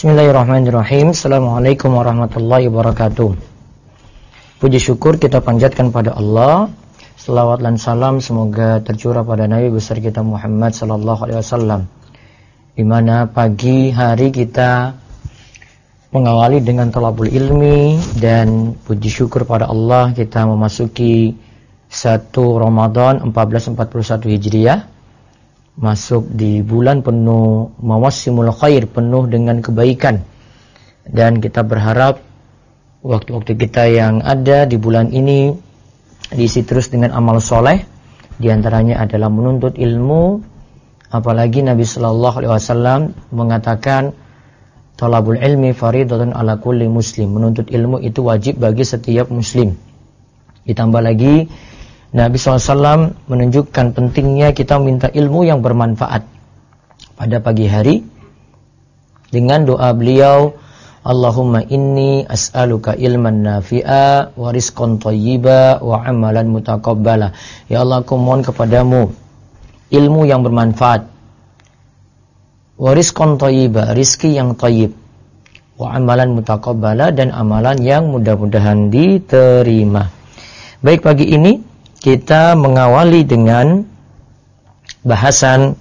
Bismillahirrahmanirrahim. Assalamualaikum warahmatullahi wabarakatuh. Puji syukur kita panjatkan pada Allah. Selawat dan salam semoga tercurah pada Nabi besar kita Muhammad sallallahu alaihi wasallam. Di mana pagi hari kita mengawali dengan thalabul ilmi, dan puji syukur pada Allah kita memasuki 1 Ramadan 1441 Hijriah. Masuk di bulan penuh mawassimul khair, penuh dengan kebaikan. Dan kita berharap waktu-waktu kita yang ada di bulan ini diisi terus dengan amal soleh. Di antaranya adalah menuntut ilmu. Apalagi Nabi sallallahu alaihi wasallam mengatakan thalabul ilmi faridatun ala kulli muslim. Menuntut ilmu itu wajib bagi setiap muslim. Ditambah lagi Nabi SAW menunjukkan pentingnya kita minta ilmu yang bermanfaat pada pagi hari dengan doa beliau, Allahumma inni as'aluka ilman nafi'a wa rizqan thayyiba wa amalan mutaqabbala. Ya Allah, aku mohon kepadamu ilmu yang bermanfaat, wa rizqan thayyiba, rizki yang thayyib, wa amalan mutaqabbala, dan amalan yang mudah-mudahan diterima. Baik, pagi ini kita mengawali dengan bahasan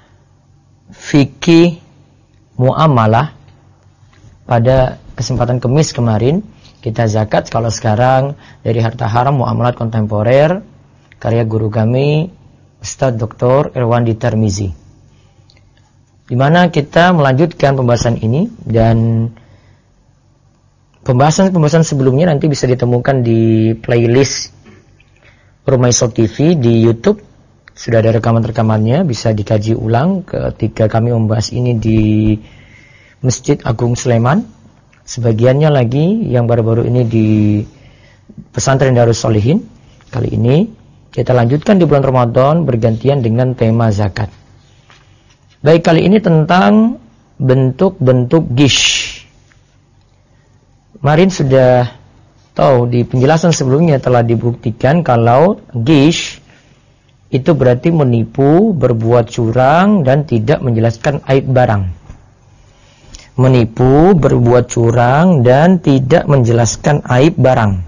fikih muamalah. Pada kesempatan Kamis kemarin kita zakat, kalau sekarang dari harta haram muamalat kontemporer, karya guru kami Ustaz Dr. Irwandi Tarmizi, di mana kita melanjutkan pembahasan ini. Dan pembahasan sebelumnya nanti bisa ditemukan di playlist Rumaiso TV di YouTube. Sudah ada rekaman-rekamannya, bisa dikaji ulang ketika kami membahas ini di Masjid Agung Sulaiman. Sebagiannya lagi yang baru-baru ini di Pesantren Darus Sholihin. Kali ini kita lanjutkan di bulan Ramadan bergantian dengan tema zakat. Baik, kali ini tentang bentuk-bentuk gish. Kemarin sudah tahu di penjelasan sebelumnya telah dibuktikan kalau gish itu berarti menipu, berbuat curang, dan tidak menjelaskan aib barang. Menipu, berbuat curang, dan tidak menjelaskan aib barang.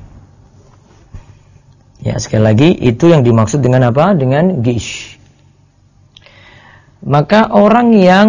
Ya, sekali lagi itu yang dimaksud dengan apa? Dengan gish. Maka orang yang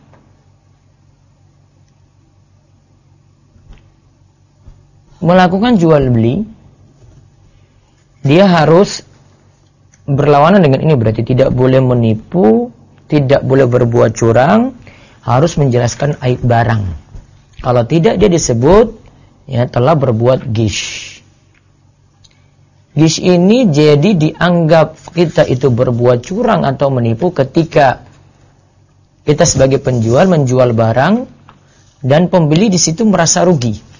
melakukan jual beli, dia harus berlawanan dengan ini. Berarti tidak boleh menipu, tidak boleh berbuat curang, harus menjelaskan aib barang. Kalau tidak, dia disebut telah berbuat gish. Gish ini jadi dianggap kita itu berbuat curang atau menipu ketika kita sebagai penjual menjual barang dan pembeli di situ merasa rugi.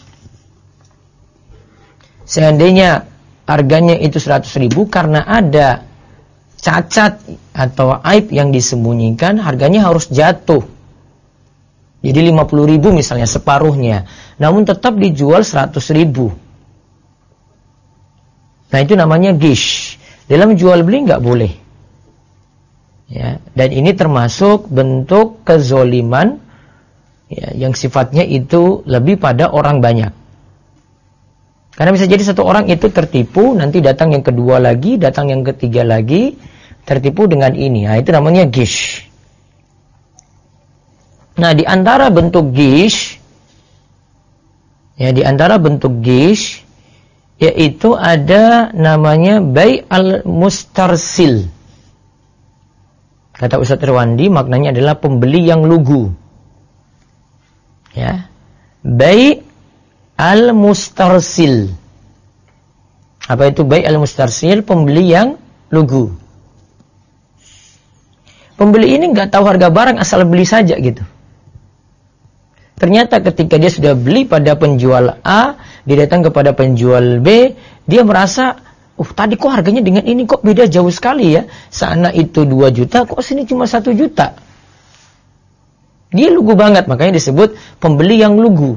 Seandainya harganya itu 100.000, karena ada cacat atau aib yang disembunyikan, harganya harus jatuh. Jadi 50.000 misalnya, separuhnya. Namun tetap dijual 100.000. Nah, itu namanya gish. Dalam jual beli nggak boleh. Ya, dan ini termasuk bentuk kezoliman yang sifatnya itu lebih pada orang banyak. Karena bisa jadi satu orang itu tertipu, nanti datang yang kedua lagi, datang yang ketiga lagi, tertipu dengan ini. Nah, itu namanya gish. Nah, di antara bentuk gish, yaitu ada namanya bai' al-mustarsil. Kata Ustaz Irwandi, maknanya adalah pembeli yang lugu. Ya, bai' al-mustarsil. Apa itu bai' al-mustarsil? Pembeli yang lugu. Pembeli ini nggak tahu harga barang, asal beli saja gitu. Ternyata ketika dia sudah beli pada penjual A, dia datang kepada penjual B, dia merasa, tadi kok harganya dengan ini kok beda jauh sekali ya. Sana itu 2 juta, kok sini cuma 1 juta. Dia lugu banget, makanya disebut pembeli yang lugu.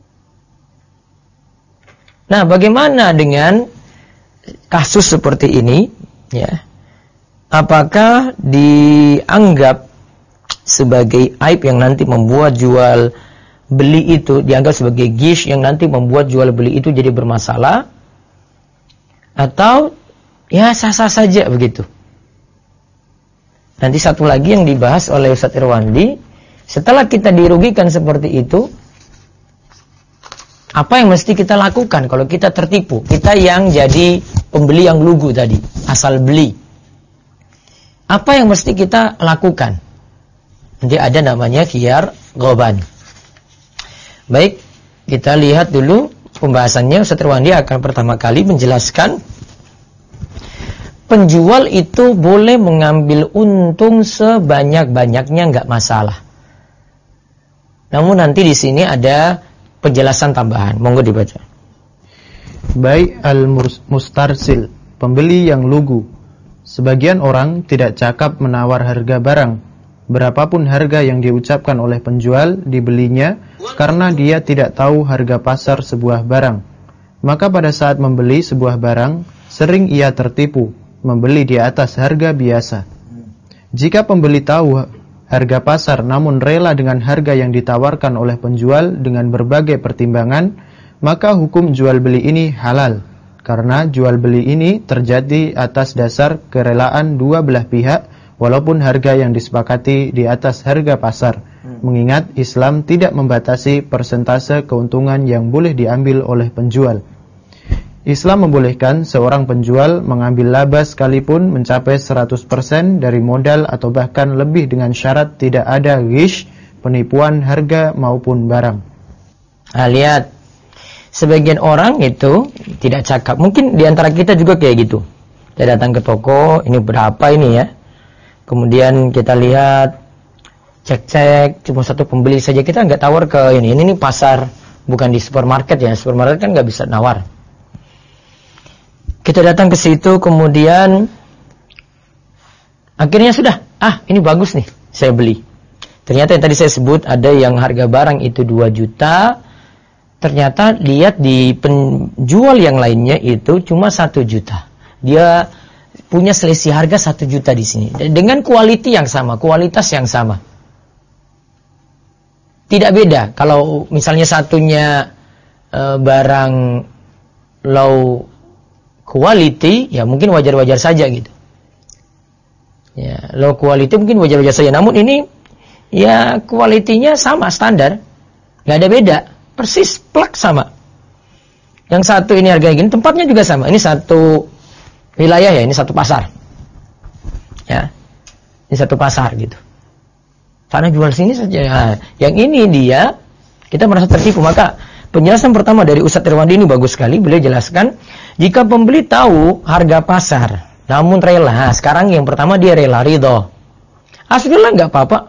Nah, bagaimana dengan kasus seperti ini? Ya, apakah dianggap sebagai aib yang nanti membuat jual beli itu dianggap sebagai gish yang nanti membuat jual beli itu jadi bermasalah, atau ya sah-sah saja begitu. Nanti satu lagi yang dibahas oleh Ustaz Irwandi, setelah kita dirugikan seperti itu, apa yang mesti kita lakukan kalau kita tertipu? Kita yang jadi pembeli yang lugu tadi, asal beli. Apa yang mesti kita lakukan? Nanti ada namanya khiyar ghaban. Baik, kita lihat dulu pembahasannya. Ustaz Irwandi akan pertama kali menjelaskan penjual itu boleh mengambil untung sebanyak-banyaknya, enggak masalah. Namun nanti di sini ada penjelasan tambahan. Monggo dibaca. Bai' al-mustarsil, pembeli yang lugu. Sebagian orang tidak cakap menawar harga barang. Berapapun harga yang diucapkan oleh penjual, dibelinya karena dia tidak tahu harga pasar sebuah barang. Maka pada saat membeli sebuah barang, sering ia tertipu, membeli di atas harga biasa. Jika pembeli tahu harga pasar namun rela dengan harga yang ditawarkan oleh penjual dengan berbagai pertimbangan, maka hukum jual beli ini halal, karena jual beli ini terjadi atas dasar kerelaan dua belah pihak, walaupun harga yang disepakati di atas harga pasar. Mengingat Islam tidak membatasi persentase keuntungan yang boleh diambil oleh penjual. Islam membolehkan seorang penjual mengambil laba sekalipun mencapai 100% dari modal atau bahkan lebih dengan syarat tidak ada ghish, penipuan harga maupun barang. Nah, lihat, sebagian orang itu tidak cakap. Mungkin diantara kita juga kayak gitu. Kita datang ke toko, ini berapa ini ya? Kemudian kita lihat, cek-cek, cuma satu pembeli saja, kita nggak tawar ke ini pasar, bukan di supermarket ya. Supermarket kan nggak bisa nawar. Kita datang ke situ, kemudian akhirnya sudah, ini bagus nih, saya beli. Ternyata yang tadi saya sebut, ada yang harga barang itu 2 juta, ternyata lihat di penjual yang lainnya itu cuma 1 juta. Dia punya selisih harga 1 juta di sini, dengan quality yang sama, kualitas yang sama. Tidak beda, kalau misalnya satunya barang low quality, ya mungkin wajar-wajar saja gitu. Ya, low quality mungkin wajar-wajar saja. Namun ini, ya kualitinya sama, standar. Nggak ada beda. Persis, plak sama. Yang satu ini harganya gini, tempatnya juga sama. Ini satu wilayah ya, ini satu pasar. Ya, ini satu pasar gitu. Karena jual sini saja. Nah, yang ini dia, kita merasa tertipu. Maka penjelasan pertama dari Ustaz Irwandi ini bagus sekali. Beliau jelaskan, jika pembeli tahu harga pasar, namun rela. Sekarang yang pertama dia rela, ridho. Aslilah nggak apa-apa.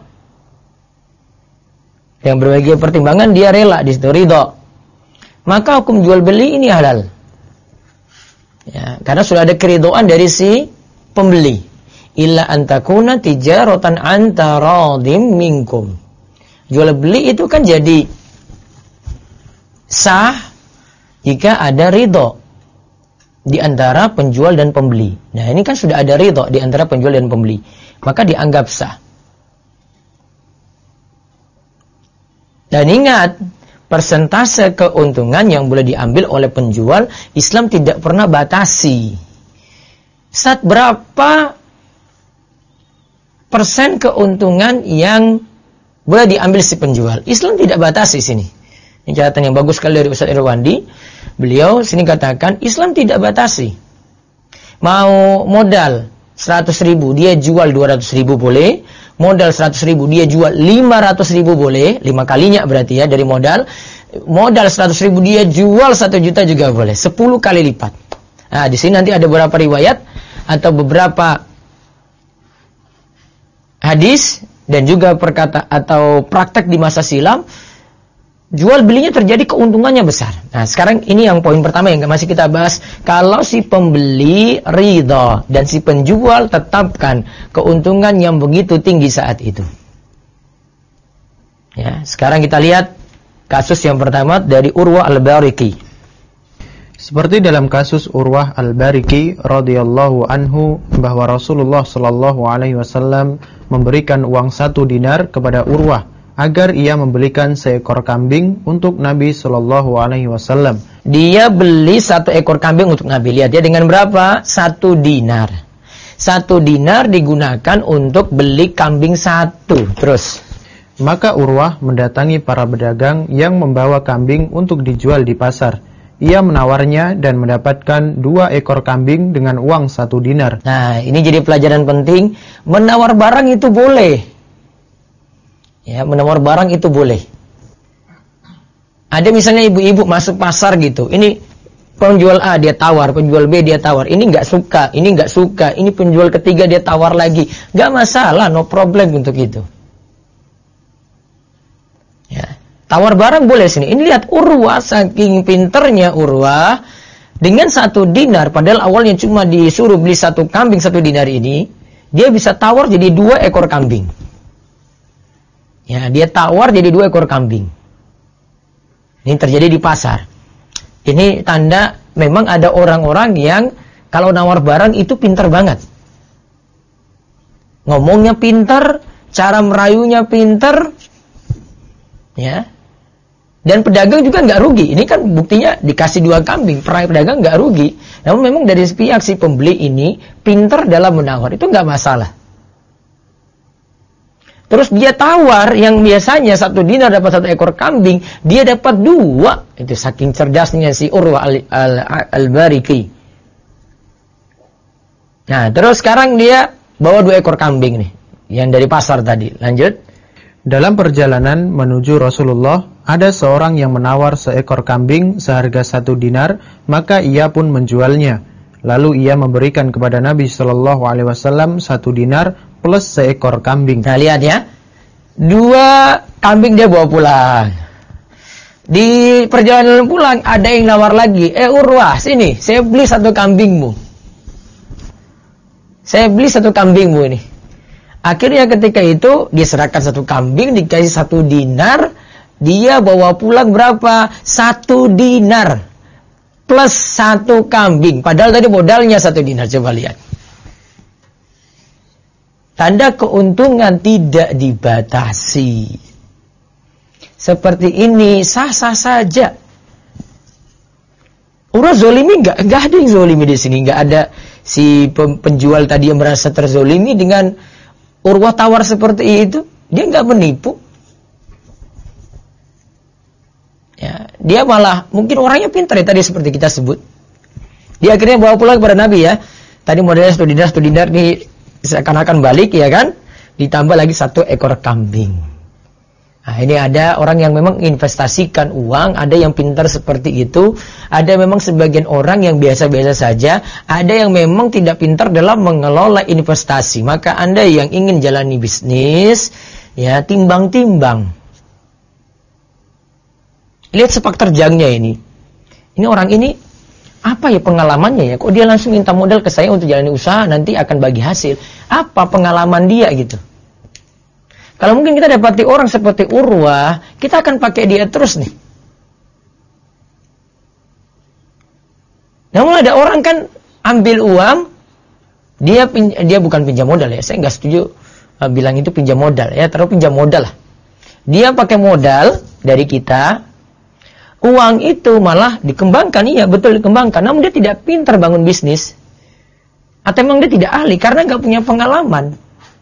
Yang berbagai pertimbangan dia rela di situ, ridho. Maka hukum jual beli ini halal. Ya, karena sudah ada keridhaan dari si pembeli. Illa antakuna tijaratan antaradim minkum. Jual beli itu kan jadi sah jika ada ridho di antara penjual dan pembeli. Nah, ini kan sudah ada ridho di antara penjual dan pembeli, maka dianggap sah. Dan ingat, persentase keuntungan yang boleh diambil oleh penjual, Islam tidak pernah batasi. Saat berapa persen keuntungan yang boleh diambil si penjual, Islam tidak batasi sini. Ini catatan yang bagus sekali dari Ustaz Irwandi. Beliau sini katakan Islam tidak batasi. Mau modal 100.000 dia jual 200.000 boleh. Modal 100.000 dia jual 500.000 boleh. 5 kalinya berarti ya dari modal. Modal 100.000 dia jual 1 juta juga boleh. 10 kali lipat. Nah, di sini nanti ada beberapa riwayat atau beberapa hadis dan juga perkata atau praktek di masa silam. Jual belinya terjadi keuntungannya besar. Nah, sekarang ini yang poin pertama yang masih kita bahas. Kalau si pembeli ridha dan si penjual tetapkan keuntungan yang begitu tinggi saat itu. Ya, sekarang kita lihat kasus yang pertama dari Urwah al-Bariki. Seperti dalam kasus Urwah al-Bariki radhiyallahu anhu, bahwa Rasulullah sallallahu alaihi wasallam memberikan uang 1 dinar kepada Urwah agar ia membelikan seekor kambing untuk Nabi Shallallahu Alaihi Wasallam. Dia beli 1 ekor kambing untuk Nabi. Lihat dia dengan berapa? 1 dinar. 1 dinar digunakan untuk beli kambing 1. Terus. Maka Urwah mendatangi para pedagang yang membawa kambing untuk dijual di pasar. Ia menawarnya dan mendapatkan 2 ekor kambing dengan uang 1 dinar. Nah, ini jadi pelajaran penting. Menawar barang itu boleh. Ya, menawar barang itu boleh. Ada misalnya ibu-ibu masuk pasar gitu. Ini penjual A dia tawar, penjual B dia tawar. Ini nggak suka, ini nggak suka. Ini penjual ketiga dia tawar lagi. Nggak masalah, no problem untuk itu. Ya, tawar barang boleh sini. Ini lihat Urwah, saking pinternya Urwah. Dengan 1 dinar, padahal awalnya cuma disuruh beli 1 kambing 1 dinar ini. Dia bisa tawar jadi 2 ekor kambing. Ya, dia tawar jadi 2 ekor kambing. Ini terjadi di pasar. Ini tanda memang ada orang-orang yang kalau nawar barang itu pintar banget. Ngomongnya pintar, cara merayunya pintar. Ya. Dan pedagang juga nggak rugi. Ini kan buktinya dikasih 2 kambing, pedagang nggak rugi. Namun memang dari pihak si pembeli ini pintar dalam menawar, itu nggak masalah. Terus dia tawar yang biasanya 1 dinar dapat 1 ekor kambing, dia dapat 2. Itu saking cerdasnya si Urwah al-Bariki. Nah, terus sekarang dia bawa 2 ekor kambing nih, yang dari pasar tadi. Lanjut. Dalam perjalanan menuju Rasulullah, ada seorang yang menawar seekor kambing seharga 1 dinar, maka ia pun menjualnya. Lalu ia memberikan kepada Nabi Shallallahu Alaihi Wasallam 1 dinar plus seekor kambing. Nah, lihat ya, 2 kambing dia bawa pulang. Di perjalanan pulang ada yang nawar lagi. Urwah, sini, saya beli 1 kambingmu. Saya beli 1 kambingmu ini. Akhirnya ketika itu dia serahkan 1 kambing, dikasih 1 dinar. Dia bawa pulang berapa? 1 dinar plus 1 kambing. Padahal tadi modalnya 1 dinar. Coba lihat. Tanda keuntungan tidak dibatasi. Seperti ini sah-sah saja. Urwah zolimi enggak ada yang zolimi di sini. Enggak ada si penjual tadi yang merasa terzolimi dengan Urwah tawar seperti itu. Dia enggak menipu. Ya, dia malah mungkin orangnya pintar ya tadi seperti kita sebut. Dia akhirnya bawa pulang kepada Nabi ya. Tadi modalnya 1 dinar nih seakan-akan balik ya kan. Ditambah lagi 1 ekor kambing. Nah, ini ada orang yang memang investasikan uang, ada yang pintar seperti itu, ada memang sebagian orang yang biasa-biasa saja, ada yang memang tidak pintar dalam mengelola investasi. Maka Anda yang ingin jalani bisnis, ya timbang-timbang. Lihat sepak terjangnya ini. Ini orang ini apa ya pengalamannya ya? Kok dia langsung minta modal ke saya untuk jalani usaha nanti akan bagi hasil? Apa pengalaman dia gitu? Kalau mungkin kita dapati orang seperti Urwah, kita akan pakai dia terus nih. Namun ada orang kan ambil uang, dia bukan pinjam modal ya. Saya nggak setuju bilang itu pinjam modal ya. Taruh pinjam modal lah. Dia pakai modal dari kita. Uang itu malah dikembangkan, iya betul dikembangkan. Namun dia tidak pintar bangun bisnis. Atau memang dia tidak ahli karena nggak punya pengalaman.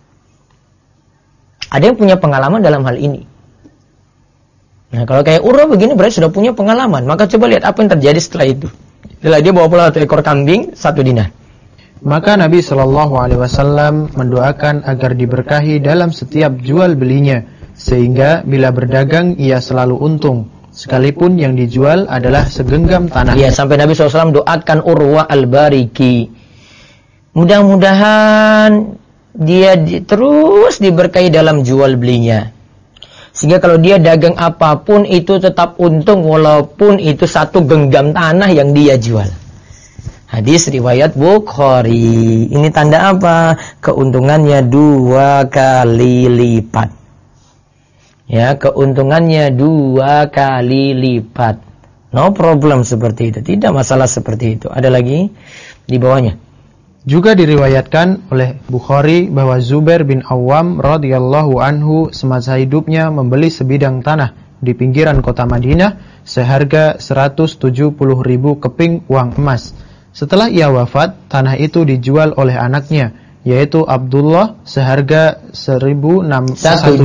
Ada yang punya pengalaman dalam hal ini. Nah kalau kayak Urwah begini berarti sudah punya pengalaman. Maka coba lihat apa yang terjadi setelah itu. Setelah dia bawa pulang 1 ekor kambing 1 dinar. Maka Nabi Shallallahu Alaihi Wasallam mendoakan agar diberkahi dalam setiap jual belinya, sehingga bila berdagang ia selalu untung. Sekalipun yang dijual adalah segenggam tanah. Ya, sampai Nabi SAW doakan Urwah al-Bariki. Mudah-mudahan dia terus diberkahi dalam jual belinya. Sehingga kalau dia dagang apapun itu tetap untung walaupun itu 1 genggam tanah yang dia jual. Hadis riwayat Bukhari. Ini tanda apa? Keuntungannya 2 kali lipat. Ya, keuntungannya 2 kali lipat. No problem seperti itu. Tidak masalah seperti itu. Ada lagi di bawahnya. Juga diriwayatkan oleh Bukhari bahwa Zubair bin Awam radhiyallahu anhu semasa hidupnya membeli sebidang tanah di pinggiran kota Madinah seharga 170.000 keping uang emas. Setelah ia wafat, tanah itu dijual oleh anaknya, yaitu Abdullah, seharga 1.600.000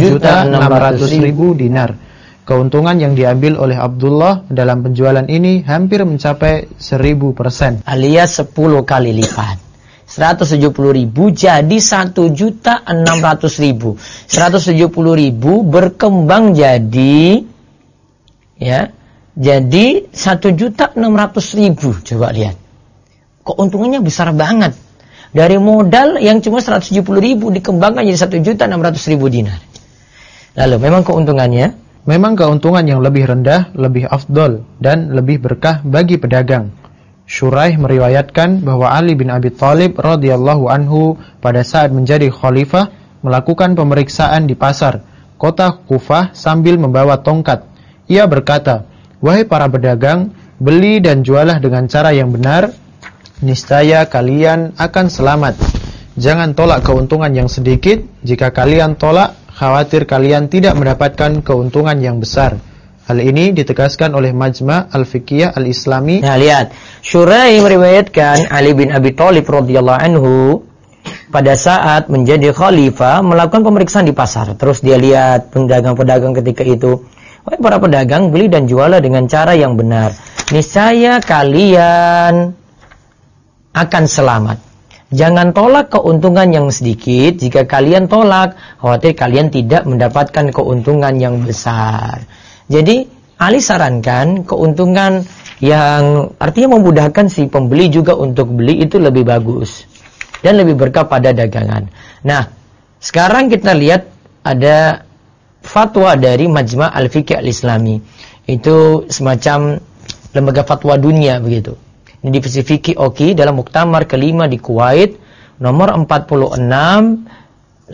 dinar. Keuntungan yang diambil oleh Abdullah dalam penjualan ini hampir mencapai 1000%, alias 10 kali lipat. 170.000 jadi 1.600.000. 170.000 berkembang jadi jadi 1.600.000. Coba lihat. Keuntungannya besar banget. Dari modal yang cuma 170.000 dikembangkan jadi 1.600.000 dinar. Lalu memang keuntungannya? Memang keuntungan yang lebih rendah, lebih afdol dan lebih berkah bagi pedagang. Syuraih meriwayatkan bahwa Ali bin Abi Thalib radhiyallahu anhu pada saat menjadi khalifah melakukan pemeriksaan di pasar kota Kufah sambil membawa tongkat. Ia berkata, "Wahai para pedagang, beli dan jualah dengan cara yang benar, niscaya kalian akan selamat. Jangan tolak keuntungan yang sedikit, jika kalian tolak, khawatir kalian tidak mendapatkan keuntungan yang besar." Hal ini ditegaskan oleh Majma' Al-Fiqhiyah Al-Islami. Nah, lihat. Syuraih meriwayatkan Ali bin Abi Thalib radhiyallahu anhu pada saat menjadi khalifah melakukan pemeriksaan di pasar. Terus dia lihat pedagang-pedagang ketika itu. Wahai para pedagang, beli dan jualah dengan cara yang benar. Niscaya kalian akan selamat. Jangan tolak keuntungan yang sedikit. Jika kalian tolak, khawatir kalian tidak mendapatkan keuntungan yang besar. Jadi Ali sarankan keuntungan yang artinya memudahkan si pembeli juga untuk beli itu lebih bagus dan lebih berkah pada dagangan. Nah, sekarang kita lihat ada fatwa dari Majma' Al-Fiqh Al-Islami. Itu semacam lembaga fatwa dunia begitu. Ini divisi fikih OKI dalam muktamar kelima di Kuwait nomor 46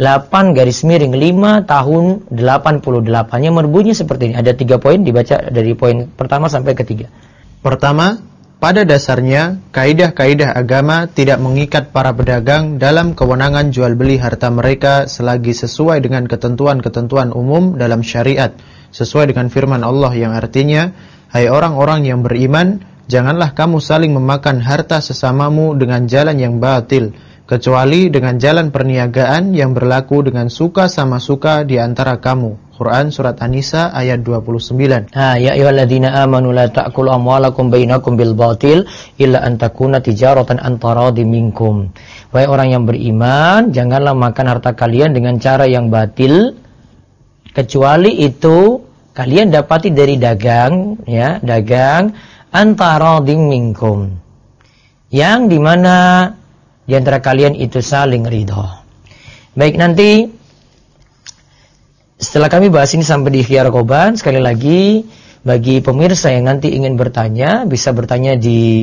8/5 tahun 88 yang berbunyi seperti ini. Ada 3 poin, dibaca dari poin pertama sampai ketiga. Pertama, pada dasarnya kaidah-kaidah agama tidak mengikat para pedagang dalam kewenangan jual beli harta mereka selagi sesuai dengan ketentuan-ketentuan umum dalam syariat, sesuai dengan firman Allah yang artinya, "Hai orang-orang yang beriman, janganlah kamu saling memakan harta sesamamu dengan jalan yang batil, kecuali dengan jalan perniagaan yang berlaku dengan suka sama suka di antara kamu." Quran Surat An-Nisa ayat 29. Ya ayyuhalladzina amanu la ta'kulu amwalakum bainakum bil batil illa an takuna tijaratan an taradhi minkum. Wahai orang yang beriman, janganlah makan harta kalian dengan cara yang batil, kecuali itu kalian dapati dari dagang, dagang an taradhi minkum. Yang dimana di antara kalian itu saling ridho. Baik, nanti setelah kami bahas ini sampai di Ikhya Raqoban, sekali lagi bagi pemirsa yang nanti ingin bertanya, bisa bertanya di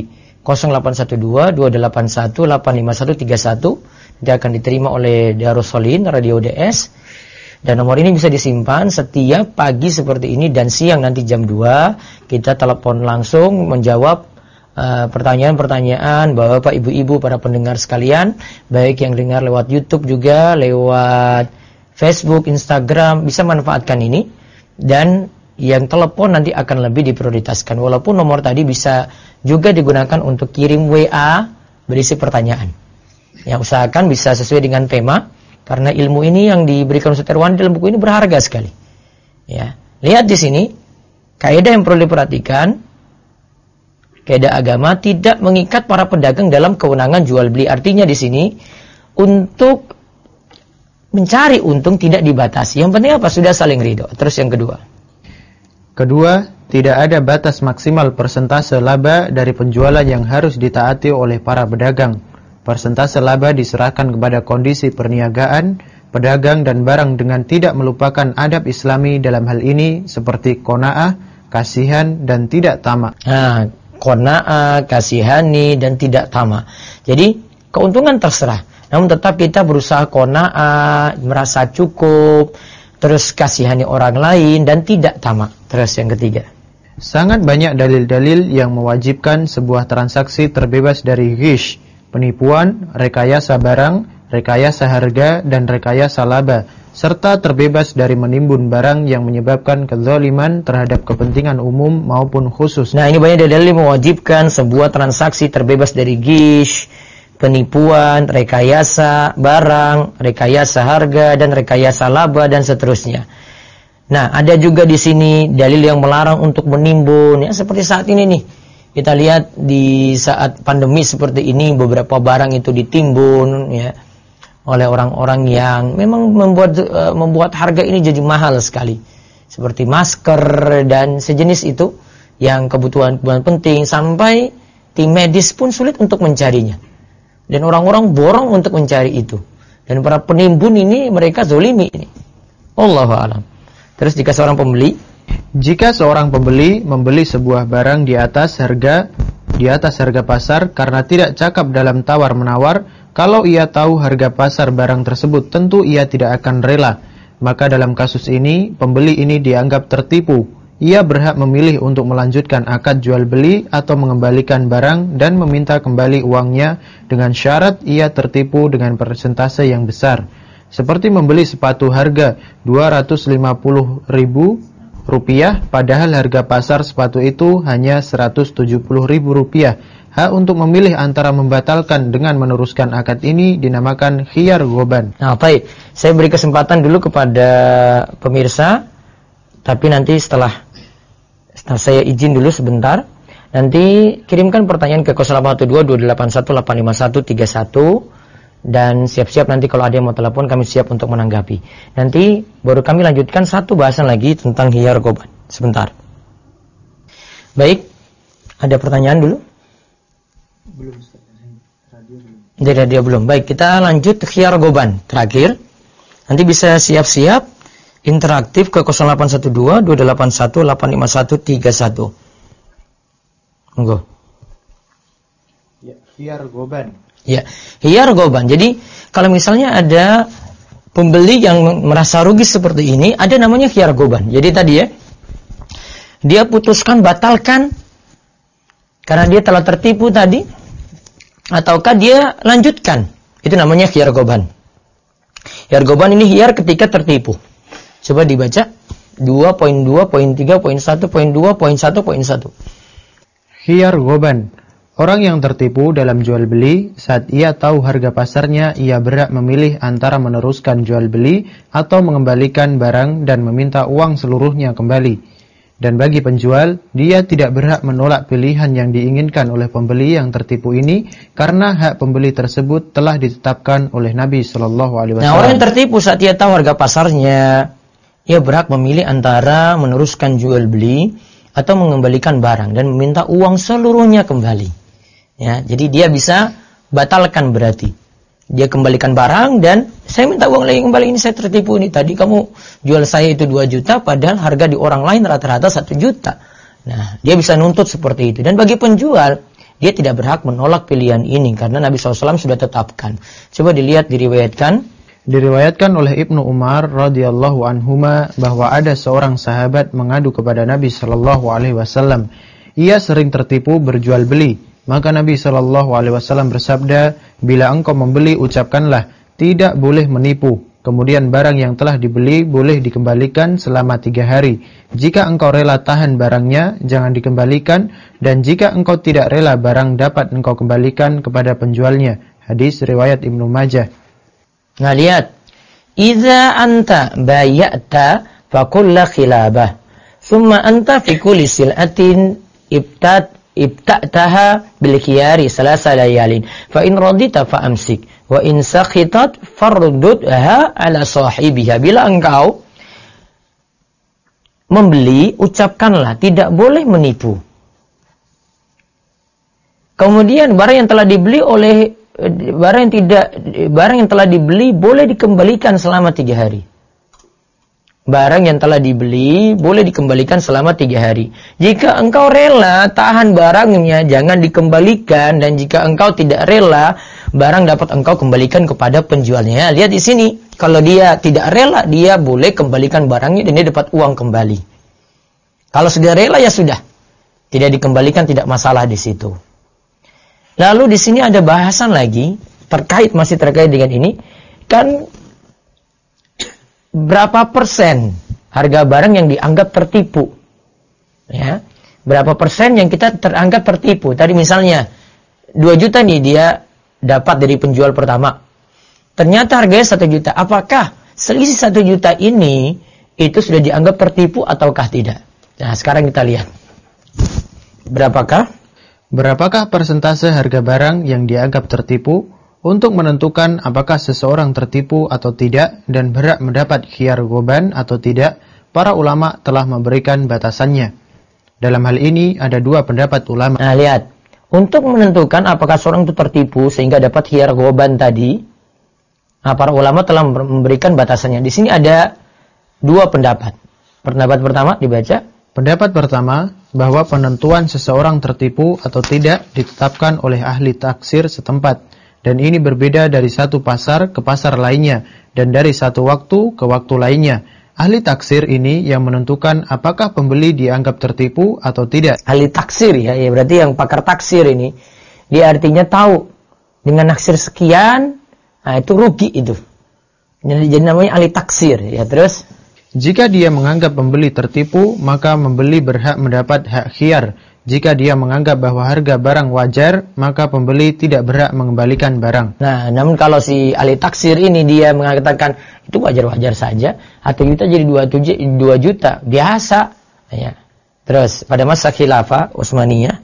0812-281-85131. Nanti akan diterima oleh Darus Solihin Radio DS. Dan nomor ini bisa disimpan setiap pagi seperti ini dan siang nanti jam 2 kita telepon langsung menjawab pertanyaan-pertanyaan Bapak, Ibu-ibu, para pendengar sekalian, baik yang dengar lewat YouTube juga, lewat Facebook, Instagram, bisa manfaatkan ini. Dan yang telepon nanti akan lebih diprioritaskan. Walaupun nomor tadi bisa juga digunakan untuk kirim WA berisi pertanyaan. Yang usahakan bisa sesuai dengan tema, karena ilmu ini yang diberikan Ustaz Irwan dalam buku ini berharga sekali. Ya, lihat di sini kaidah yang perlu diperhatikan. Kaidah agama tidak mengikat para pedagang dalam kewenangan jual beli. Artinya di sini untuk mencari untung tidak dibatasi. Yang penting apa? Sudah saling ridho. Terus yang kedua. Kedua, tidak ada batas maksimal persentase laba dari penjualan yang harus ditaati oleh para pedagang. Persentase laba diserahkan kepada kondisi perniagaan, pedagang dan barang dengan tidak melupakan adab Islami dalam hal ini seperti qanaah, kasihan dan tidak tamak. Qanaah, kasihani dan tidak tamak. Jadi keuntungan terserah. Namun tetap kita berusaha qanaah, merasa cukup, terus kasihani orang lain dan tidak tamak. Terus yang ketiga. Sangat banyak dalil-dalil yang mewajibkan sebuah transaksi terbebas dari ghish, penipuan, rekayasa barang, rekayasa harga, dan rekayasa laba, serta terbebas dari menimbun barang yang menyebabkan kezaliman terhadap kepentingan umum maupun khusus. Nah, ini banyak dalil mewajibkan sebuah transaksi terbebas dari ghish, penipuan, rekayasa barang, rekayasa harga, dan rekayasa laba, dan seterusnya. Nah, ada juga di sini dalil yang melarang untuk menimbun, ya seperti saat ini nih. Kita lihat di saat pandemi seperti ini, beberapa barang itu ditimbun, ya, oleh orang-orang yang memang membuat harga ini jadi mahal sekali. Seperti masker dan sejenis itu yang kebutuhan penting, sampai tim medis pun sulit untuk mencarinya. Dan orang-orang borong untuk mencari itu. Dan para penimbun ini mereka zolimi ini. Wallahu a'lam. Terus jika seorang pembeli membeli sebuah barang di atas harga pasar karena tidak cakap dalam tawar-menawar, kalau ia tahu harga pasar barang tersebut, tentu ia tidak akan rela. Maka dalam kasus ini, pembeli ini dianggap tertipu. Ia berhak memilih untuk melanjutkan akad jual beli atau mengembalikan barang dan meminta kembali uangnya dengan syarat ia tertipu dengan persentase yang besar. Seperti membeli sepatu harga Rp250.000, padahal harga pasar sepatu itu hanya Rp170.000. Hak untuk memilih antara membatalkan dengan meneruskan akad ini dinamakan khiyar goban. Nah, baik. Saya beri kesempatan dulu kepada pemirsa, tapi nanti setelah saya izin dulu sebentar. Nanti kirimkan pertanyaan ke 0812-281-851-31 dan siap-siap nanti kalau ada yang mau telepon kami siap untuk menanggapi. Nanti baru kami lanjutkan satu bahasan lagi tentang khiyar goban. Sebentar. Baik. Ada pertanyaan dulu? Belum, radio belum. Di radio belum. Baik, kita lanjut khiyar goban terakhir. Nanti bisa siap-siap interaktif ke 0812-281-851-31. Monggo. Ya, khiyar goban. Ya, khiyar goban. Jadi, kalau misalnya ada pembeli yang merasa rugi seperti ini, ada namanya khiyar goban. Jadi tadi ya, dia putuskan batalkan karena dia telah tertipu tadi, ataukah dia lanjutkan. Itu namanya khiyar goban. Khiyar goban ini khiyar ketika tertipu. Coba dibaca 2.2.3.1.2.1.1. Khiyar goban. Orang yang tertipu dalam jual beli, saat ia tahu harga pasarnya, ia berhak memilih antara meneruskan jual beli atau mengembalikan barang dan meminta uang seluruhnya kembali. Dan bagi penjual, dia tidak berhak menolak pilihan yang diinginkan oleh pembeli yang tertipu ini karena hak pembeli tersebut telah ditetapkan oleh Nabi SAW. Nah, orang yang tertipu saat ia tahu harga pasarnya, ia berhak memilih antara meneruskan jual beli atau mengembalikan barang dan meminta uang seluruhnya kembali. Ya, jadi dia bisa batalkan berarti. Dia kembalikan barang dan saya minta uang lagi kembali, ini saya tertipu ini. Tadi kamu jual saya itu 2 juta padahal harga di orang lain rata-rata 1 juta. Nah, dia bisa nuntut seperti itu. Dan bagi penjual, dia tidak berhak menolak pilihan ini karena Nabi SAW sudah tetapkan. Coba dilihat Diriwayatkan oleh Ibnu Umar radhiyallahu anhuma bahwa ada seorang sahabat mengadu kepada Nabi SAW. Ia sering tertipu berjual beli. Maka Nabi SAW bersabda, bila engkau membeli ucapkanlah, tidak boleh menipu. Kemudian barang yang telah dibeli boleh dikembalikan selama 3 hari. Jika engkau rela tahan barangnya, jangan dikembalikan. Dan jika engkau tidak rela barang dapat engkau kembalikan kepada penjualnya. Hadis riwayat Ibnu Majah. Nah, lihat. Iza anta bayata fakulla khilabah. Summa anta fi kulli sil'atin ibta'taha bil khiyari salasa layalin fa in radita fa amsik wa in sakhitat fardudha ala sahibiha. Bila engkau membeli, ucapkanlah, tidak boleh menipu. Kemudian barang yang telah dibeli boleh dikembalikan selama 3 hari. Barang yang telah dibeli boleh dikembalikan selama 3 hari. Jika engkau rela tahan barangnya, jangan dikembalikan. Dan jika engkau tidak rela, barang dapat engkau kembalikan kepada penjualnya. Lihat di sini, kalau dia tidak rela, dia boleh kembalikan barangnya dan dia dapat uang kembali. Kalau sudah rela ya sudah, tidak dikembalikan, tidak masalah di situ. Lalu di sini ada bahasan lagi masih terkait dengan ini. Kan berapa persen harga barang yang dianggap tertipu? Ya. Berapa persen yang kita teranggap tertipu? Tadi misalnya 2 juta nih dia dapat dari penjual pertama. Ternyata harganya 1 juta. Apakah selisih 1 juta ini itu sudah dianggap tertipu ataukah tidak? Nah, sekarang kita lihat. Berapakah persentase harga barang yang dianggap tertipu? Untuk menentukan apakah seseorang tertipu atau tidak dan berhak mendapat khiyar ghoban atau tidak, para ulama telah memberikan batasannya. Dalam hal ini ada 2 pendapat ulama. Nah, lihat. Untuk menentukan apakah seorang itu tertipu sehingga dapat khiyar ghoban tadi, para ulama telah memberikan batasannya. Di sini ada 2 pendapat. Pendapat pertama dibaca. Pendapat pertama, bahwa penentuan seseorang tertipu atau tidak ditetapkan oleh ahli taksir setempat, dan ini berbeda dari satu pasar ke pasar lainnya, dan dari satu waktu ke waktu lainnya. Ahli taksir ini yang menentukan apakah pembeli dianggap tertipu atau tidak. Ahli taksir ya berarti yang pakar taksir ini, dia artinya tahu dengan naksir sekian, nah itu rugi itu. Jadi namanya ahli taksir ya. Terus jika dia menganggap pembeli tertipu, maka membeli berhak mendapat hak khiyar. Jika dia menganggap bahwa harga barang wajar, maka pembeli tidak berhak mengembalikan barang. Nah, namun kalau si ahli taksir ini dia mengatakan itu wajar-wajar saja, 1 juta jadi 2 juta, biasa. Ya. Terus pada masa khilafah Utsmaniyah,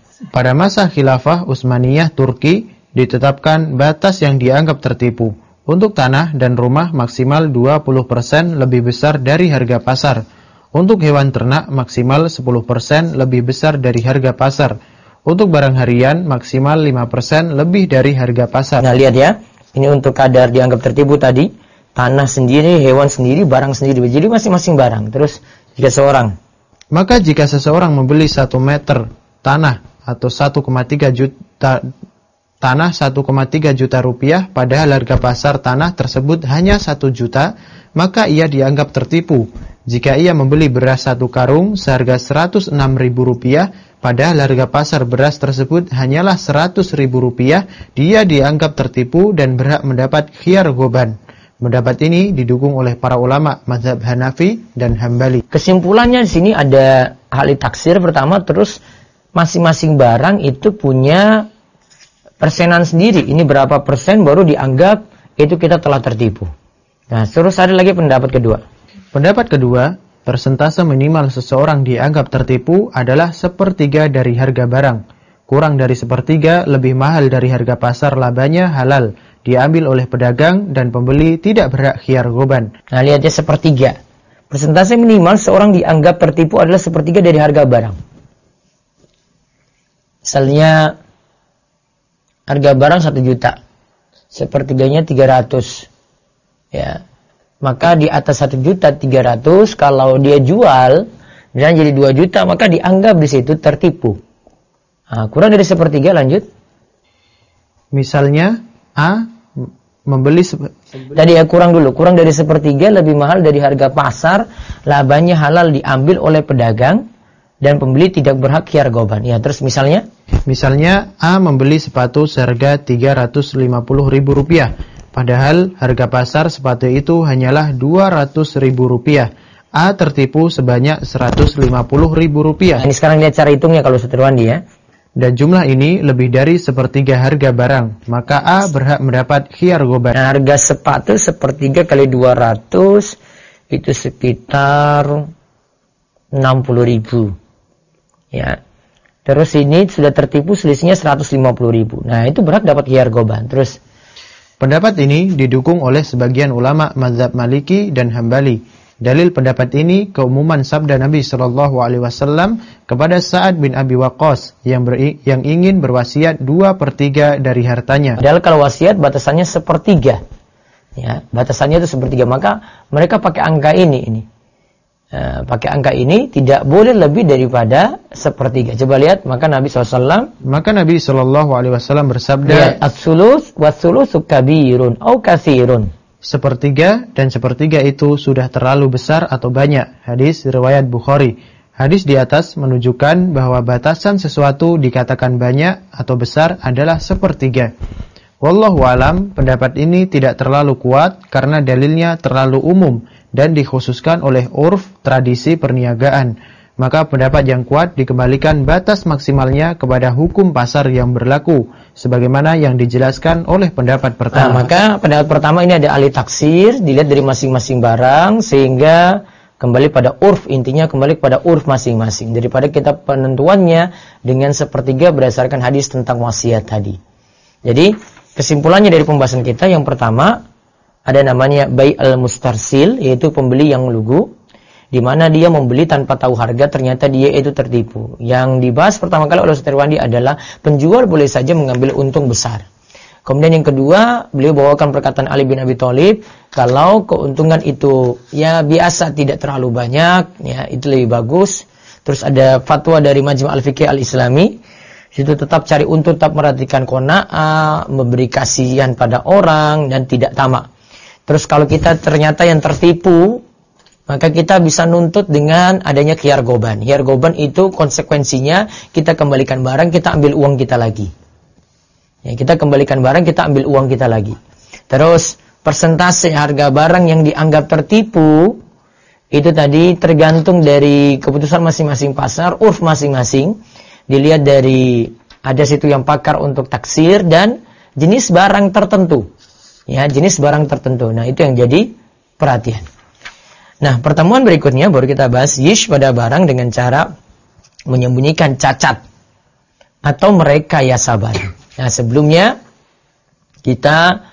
Turki ditetapkan batas yang dianggap tertipu. Untuk tanah dan rumah maksimal 20% lebih besar dari harga pasar. Untuk hewan ternak maksimal 10% lebih besar dari harga pasar. Untuk barang harian maksimal 5% lebih dari harga pasar. Nah, lihat ya. Ini untuk kadar dianggap tertipu tadi. Tanah sendiri, hewan sendiri, barang sendiri. Jadi masing-masing barang. Terus jika seseorang membeli 1 meter tanah atau 1,3 juta rupiah, padahal harga pasar tanah tersebut hanya 1 juta, maka ia dianggap tertipu. Jika ia membeli beras 1 karung seharga 106.000 rupiah, padahal harga pasar beras tersebut hanyalah 100.000 rupiah, dia dianggap tertipu dan berhak mendapat khiyar ghoban. Pendapat ini didukung oleh para ulama mazhab Hanafi dan Hambali. Kesimpulannya di sini ada ahli taksir pertama, terus masing-masing barang itu punya persenan sendiri. Ini berapa persen baru dianggap itu kita telah tertipu. Nah, terus ada lagi pendapat kedua. Pendapat kedua, persentase minimal seseorang dianggap tertipu adalah 1/3 dari harga barang. Kurang dari 1/3 lebih mahal dari harga pasar, labanya halal, diambil oleh pedagang dan pembeli tidak berhak khiyar ghoban. Nah, lihatnya 1/3. Persentase minimal seorang dianggap tertipu adalah 1/3 dari harga barang. Misalnya harga barang 1 juta, 1/3-nya 300. Ya. Maka di atas 1.300.000 kalau dia jual misalnya jadi 2 juta, maka dianggap di situ tertipu. Nah, kurang dari 1/3 lanjut. Misalnya A membeli tadi ya kurang dari 1/3 lebih mahal dari harga pasar, labanya halal, diambil oleh pedagang dan pembeli tidak berhak khiyar ghoban. Ya, terus misalnya A membeli sepatu seharga 350.000 rupiah. Padahal harga pasar sepatu itu hanyalah 200.000 rupiah. A tertipu sebanyak 150.000 rupiah. Nah, ini sekarang lihat cara hitungnya kalau Setirwandi ya. Dan jumlah ini lebih dari 1/3 harga barang. Maka A berhak mendapat khiyar ghoban. Nah, harga sepatu 1/3 kali 200 itu sekitar 60.000. Ya. Terus ini sudah tertipu selisihnya 150.000. Nah, itu berhak dapat khiyar ghoban. Terus pendapat ini didukung oleh sebagian ulama mazhab Maliki dan Hambali. Dalil pendapat ini keumuman sabda Nabi SAW kepada Sa'ad bin Abi Waqqas yang ingin berwasiat 2/3 dari hartanya. Padahal kalau wasiat batasannya 1/3. Ya, batasannya itu 1/3. Maka mereka pakai angka ini. Pakai angka ini tidak boleh lebih daripada 1/3. Coba lihat, maka Nabi SAW bersabda, "As-sulus was-sulusu kabirun au katsirun." 1/3 dan 1/3 itu sudah terlalu besar atau banyak. Hadis riwayat Bukhari. Hadis di atas menunjukkan bahwa batasan sesuatu dikatakan banyak atau besar adalah sepertiga. Wallahu alam, pendapat ini tidak terlalu kuat karena dalilnya terlalu umum dan dikhususkan oleh urf tradisi perniagaan. Maka pendapat yang kuat dikembalikan batas maksimalnya kepada hukum pasar yang berlaku, sebagaimana yang dijelaskan oleh pendapat pertama. Maka pendapat pertama ini ada ahli taksir, dilihat dari masing-masing barang, sehingga kembali pada urf, intinya kembali pada urf masing-masing. Daripada kita penentuannya dengan sepertiga berdasarkan hadis tentang wasiat tadi. Jadi, kesimpulannya dari pembahasan kita, yang pertama, ada namanya bai' al-mustarsil, yaitu pembeli yang lugu, di mana dia membeli tanpa tahu harga, ternyata dia itu tertipu. Yang dibahas pertama kali oleh Ustaz Irwandi adalah penjual boleh saja mengambil untung besar. Kemudian yang kedua, beliau bawakan perkataan Ali bin Abi Thalib, kalau keuntungan itu ya biasa tidak terlalu banyak, ya itu lebih bagus. Terus ada fatwa dari Majma' al-Fiqh al-Islami, situ tetap cari untung, tetap merhatikan qanaah, memberi kasihan pada orang dan tidak tamak. Terus kalau kita ternyata yang tertipu, maka kita bisa nuntut dengan adanya khiyar goban. Khiyar goban itu konsekuensinya kita kembalikan barang, kita ambil uang kita lagi. Ya, kita kembalikan barang, kita ambil uang kita lagi. Terus persentase harga barang yang dianggap tertipu itu tadi tergantung dari keputusan masing-masing pasar, urf masing-masing. Dilihat dari ada situ yang pakar untuk taksir dan jenis barang tertentu. Ya, jenis barang tertentu. Nah, itu yang jadi perhatian. Nah, pertemuan berikutnya baru kita bahas yish pada barang dengan cara menyembunyikan cacat atau merekayasa barang. Nah, sebelumnya kita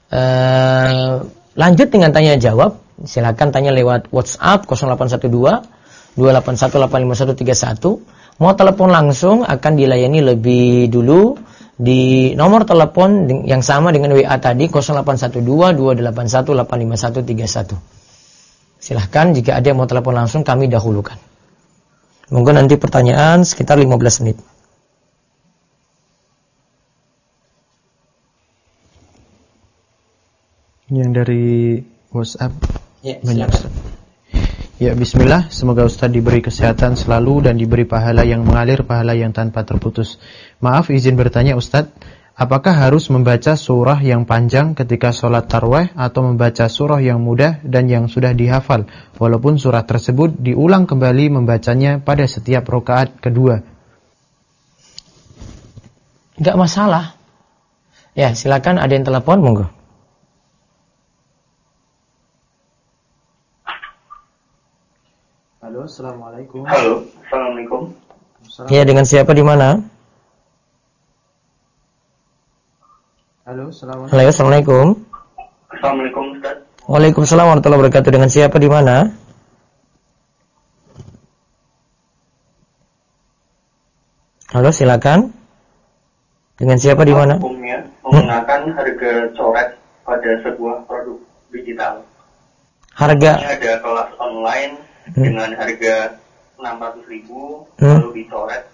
lanjut dengan tanya jawab. Silakan tanya lewat WhatsApp 0812 281 85131. Mau telepon langsung akan dilayani lebih dulu di nomor telepon yang sama dengan WA tadi 0812 281 85131. Silahkan jika ada yang mau telepon langsung kami dahulukan. Monggo nanti pertanyaan sekitar 15 menit. Yang dari WhatsApp. Ya, silakan. Ya, bismillah. Semoga Ustaz diberi kesehatan selalu dan diberi pahala yang mengalir, pahala yang tanpa terputus. Maaf, izin bertanya Ustaz, apakah harus membaca surah yang panjang ketika sholat tarawih atau membaca surah yang mudah dan yang sudah dihafal, walaupun surah tersebut diulang kembali membacanya pada setiap rakaat kedua? Enggak masalah. Ya, silakan ada yang telepon, monggo. Halo, assalamualaikum. Halo, assalamualaikum. Ya, dengan siapa di mana? Halo, assalamualaikum. Halo, assalamualaikum. Assalamualaikum Ustaz. Waalaikumsalam warahmatullahi wabarakatuh. Dengan siapa di mana? Halo, silakan. Dengan siapa di mana? Hukumnya menggunakan harga coret pada sebuah produk digital. Harga Ini ada kelas online dengan harga 600.000 lalu dicoret.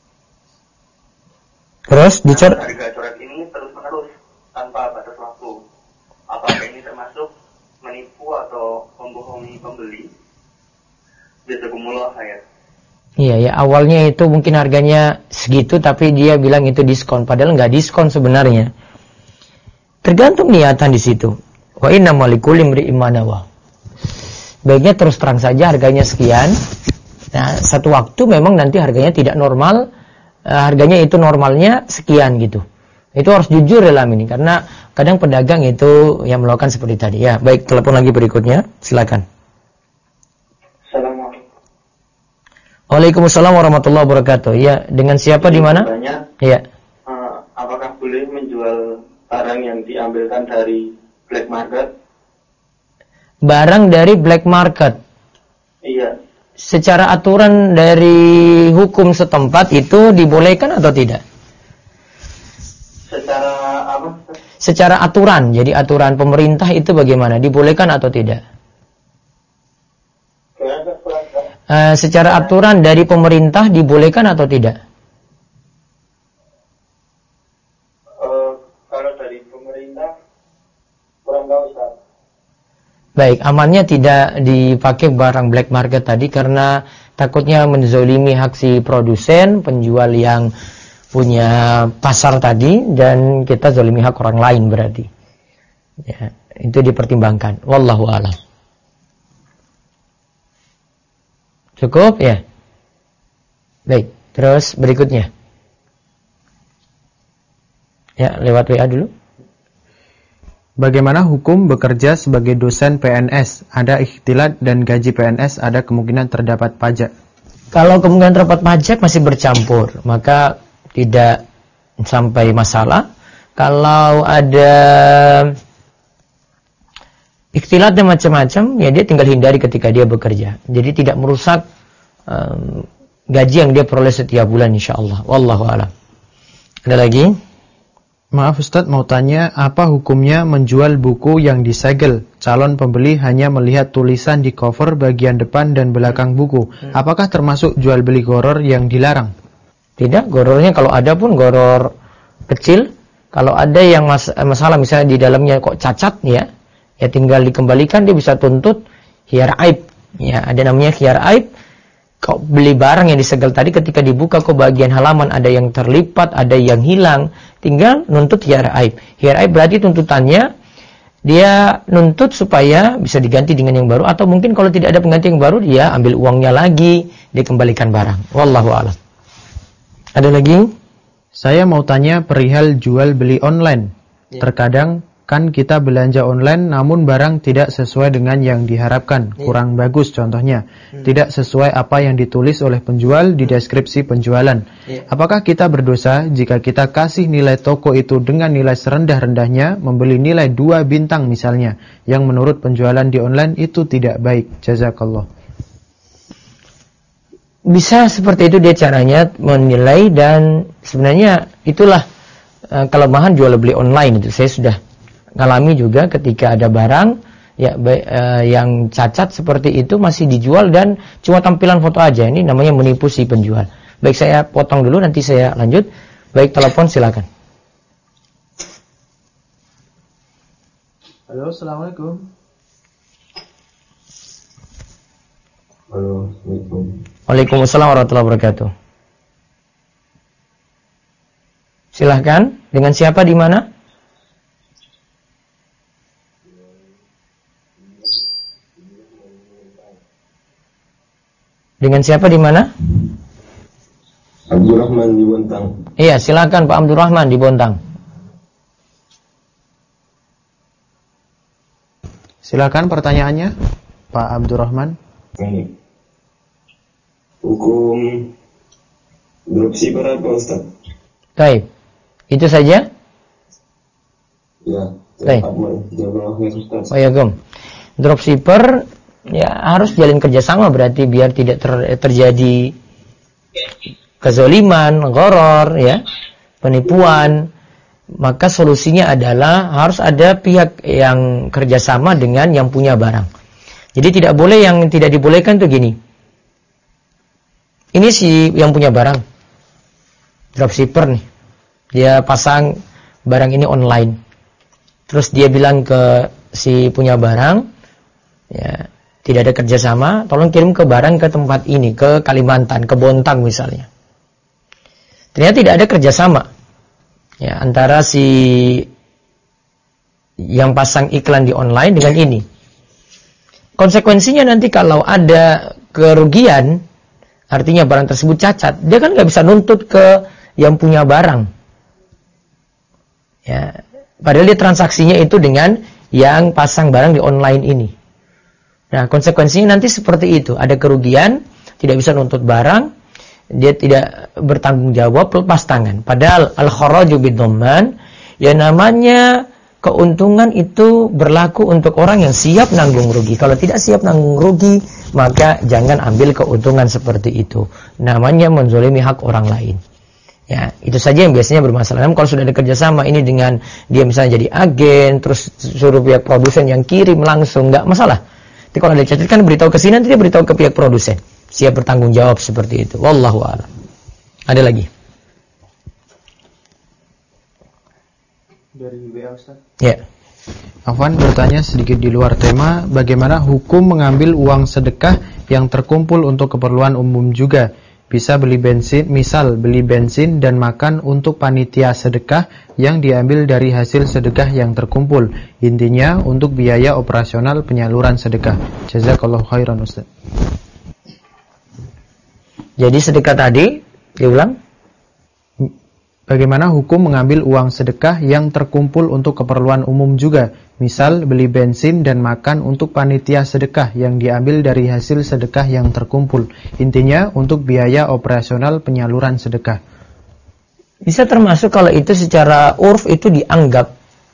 terus dicoret. Harga coret ini terus menerus tanpa batas waktu. Apakah ini termasuk menipu atau membohongi pembeli? Jazakumullah khair. Iya, ya awalnya itu mungkin harganya segitu tapi dia bilang itu diskon, padahal nggak diskon sebenarnya. Tergantung niatan di situ. Wa innamal likulli imri'in ma nawa. Baiknya terus terang saja harganya sekian. Nah, satu waktu memang nanti harganya tidak normal, harganya itu normalnya sekian gitu. Itu harus jujur dalam ini karena kadang pedagang itu yang melakukan seperti tadi. Ya, baik, telepon lagi berikutnya, silakan. Assalamualaikum. Waalaikumsalam warahmatullahi wabarakatuh. Ya, dengan siapa di mana? Ya. Apakah boleh menjual barang yang diambilkan dari black market? Barang dari black market. Iya. Secara aturan dari hukum setempat itu dibolehkan atau tidak? Secara apa? Secara aturan, jadi aturan pemerintah itu bagaimana? Dibolehkan atau tidak? Secara aturan dari pemerintah dibolehkan atau tidak? Kalau dari pemerintah kurang tahu Ustaz. Baik, amannya tidak dipakai barang black market tadi karena takutnya menzolimi hak si produsen, penjual yang punya pasar tadi, dan kita zolimi hak orang lain berarti. Ya, itu dipertimbangkan. Wallahu a'lam. Cukup ya? Baik, terus berikutnya. Ya, lewat WA dulu. Bagaimana hukum bekerja sebagai dosen PNS? Ada ikhtilat dan gaji PNS ada kemungkinan terdapat pajak. Kalau kemungkinan terdapat pajak masih bercampur, maka tidak sampai masalah. Kalau ada ikhtilat dan macam-macam, ya dia tinggal hindari ketika dia bekerja. Jadi tidak merusak gaji yang dia peroleh setiap bulan insyaallah. Wallahu a'lam. Ada lagi? Maaf Ustaz, mau tanya, apa hukumnya menjual buku yang disegel? Calon pembeli hanya melihat tulisan di cover bagian depan dan belakang buku. Apakah termasuk jual beli goror yang dilarang? Tidak, gorornya kalau ada pun goror kecil. Kalau ada yang masalah misalnya di dalamnya kok cacat ya tinggal dikembalikan, dia bisa tuntut khiyar aib. Ya, ada namanya khiyar aib. Kau beli barang yang disegel tadi, ketika dibuka kok bagian halaman ada yang terlipat, ada yang hilang, tinggal nuntut khiyar aib. Khiyar aib berarti tuntutannya dia nuntut supaya bisa diganti dengan yang baru, atau mungkin kalau tidak ada pengganti yang baru, dia ambil uangnya lagi, dia kembalikan barang. Wallahu a'lam. Ada lagi? Saya mau tanya perihal jual beli online. Terkadang kan kita belanja online namun barang tidak sesuai dengan yang diharapkan, kurang bagus contohnya, tidak sesuai apa yang ditulis oleh penjual di deskripsi penjualan. Apakah kita berdosa jika kita kasih nilai toko itu dengan nilai serendah-rendahnya, membeli nilai 2 bintang misalnya, yang menurut penjualan di online itu tidak baik? Jazakallah. Bisa seperti itu dia caranya menilai, dan sebenarnya itulah kelemahan jual beli online itu. Saya sudah ngalami juga ketika ada barang yang cacat seperti itu masih dijual dan cuma tampilan foto aja. Ini namanya menipu si penjual. Baik, saya potong dulu, nanti saya lanjut. Baik, telepon silakan. Halo, assalamualaikum. Halo, assalamualaikum. Waalaikumsalam warahmatullahi wabarakatuh. Silahkan, dengan siapa di mana? Dengan siapa di mana? Abdurrahman di Bontang. Iya, silakan Pak Abdurrahman di Bontang. Silakan pertanyaannya, Pak Abdurrahman. Ini hukum dropshipper apa Ustaz? Baik, itu saja. Ya, Baik. Ustaz. Waalaikumsalam. Dropshipper ya harus jalin kerjasama, berarti biar tidak terjadi kezoliman, gharar, ya, penipuan. Maka solusinya adalah harus ada pihak yang kerjasama dengan yang punya barang. Jadi tidak boleh, yang tidak dibolehkan tuh gini. Ini si yang punya barang, dropshipper nih, dia pasang barang ini online. Terus dia bilang ke si punya barang, ya, tidak ada kerjasama, tolong kirim ke barang ke tempat ini, ke Kalimantan, ke Bontang misalnya. Ternyata tidak ada kerjasama, ya, antara si yang pasang iklan di online dengan ini. Konsekuensinya nanti kalau ada kerugian, artinya barang tersebut cacat, dia kan nggak bisa nuntut ke yang punya barang. Ya, padahal dia transaksinya itu dengan yang pasang barang di online ini. Nah, konsekuensinya nanti seperti itu. Ada kerugian, tidak bisa nuntut barang, dia tidak bertanggung jawab, lepas tangan. Padahal al-kharaju bid-dhamman, ya namanya keuntungan itu berlaku untuk orang yang siap nanggung rugi. Kalau tidak siap nanggung rugi, maka jangan ambil keuntungan seperti itu. Namanya menzolimi hak orang lain. Ya, itu saja yang biasanya bermasalah. Namun kalau sudah ada kerjasama ini dengan dia misalnya jadi agen, terus suruh pihak produsen yang kirim langsung, nggak masalah. Tapi kalau ada cacat kan beritahu ke sini, nanti dia beritahu ke pihak produsen. Siap bertanggung jawab seperti itu. Wallahu a'lam. Ada lagi? Dari WA Ustaz. Ya. Afwan bertanya sedikit di luar tema, bagaimana hukum mengambil uang sedekah yang terkumpul untuk keperluan umum juga? Bisa beli bensin, misal beli bensin dan makan untuk panitia sedekah yang diambil dari hasil sedekah yang terkumpul. Intinya untuk biaya operasional penyaluran sedekah. Jazakallahu khairan Ustaz. Jadi sedekah tadi, diulang. Bagaimana hukum mengambil uang sedekah yang terkumpul untuk keperluan umum juga? Misal beli bensin dan makan untuk panitia sedekah yang diambil dari hasil sedekah yang terkumpul. Intinya untuk biaya operasional penyaluran sedekah. Bisa termasuk kalau itu secara urf itu dianggap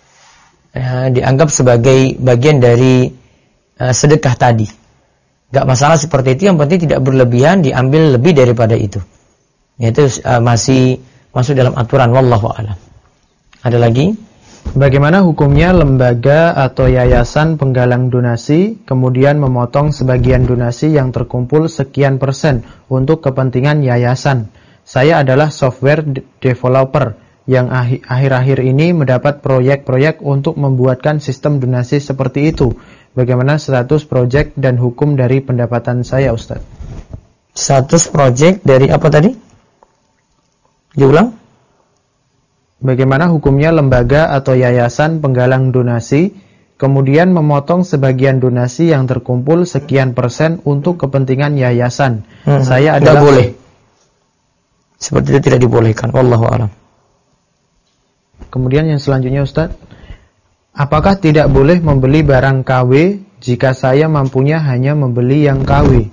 sebagai bagian dari sedekah tadi. Gak masalah seperti itu, yang penting tidak berlebihan, diambil lebih daripada itu. Itu masih masuk dalam aturan, wallahu a'lam. Ada lagi? Bagaimana hukumnya lembaga atau yayasan penggalang donasi kemudian memotong sebagian donasi yang terkumpul sekian persen untuk kepentingan yayasan? Saya adalah software developer yang akhir-akhir ini mendapat proyek-proyek untuk membuatkan sistem donasi seperti itu. Bagaimana status proyek dan hukum dari pendapatan saya, Ustaz? Status proyek dari apa tadi? Diulang. Bagaimana hukumnya lembaga atau yayasan penggalang donasi kemudian memotong sebagian donasi yang terkumpul sekian persen untuk kepentingan yayasan? Saya adalah tidak boleh. Seperti itu tidak dibolehkan. Wallahu a'lam. Kemudian yang selanjutnya Ustaz, apakah tidak boleh membeli barang KW jika saya mampunya hanya membeli yang KW?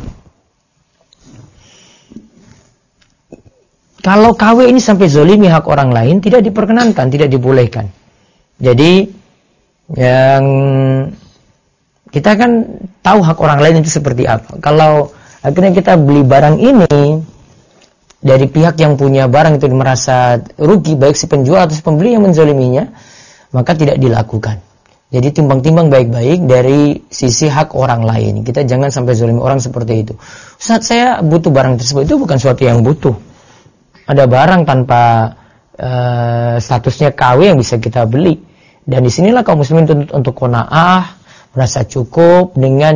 Kalau KW ini sampai zolimi hak orang lain, tidak diperkenankan, tidak dibolehkan. Jadi, yang kita kan tahu hak orang lain itu seperti apa. Kalau akhirnya kita beli barang ini dari pihak yang punya barang itu merasa rugi, baik si penjual atau si pembeli yang menzoliminya, maka tidak dilakukan. Jadi timbang-timbang baik-baik dari sisi hak orang lain. Kita jangan sampai zolimi orang seperti itu. Ustaz, saya butuh barang tersebut, itu bukan suatu yang butuh. Ada barang tanpa statusnya KW yang bisa kita beli. Dan disinilah kaum muslimin tuntut untuk qanaah, merasa cukup dengan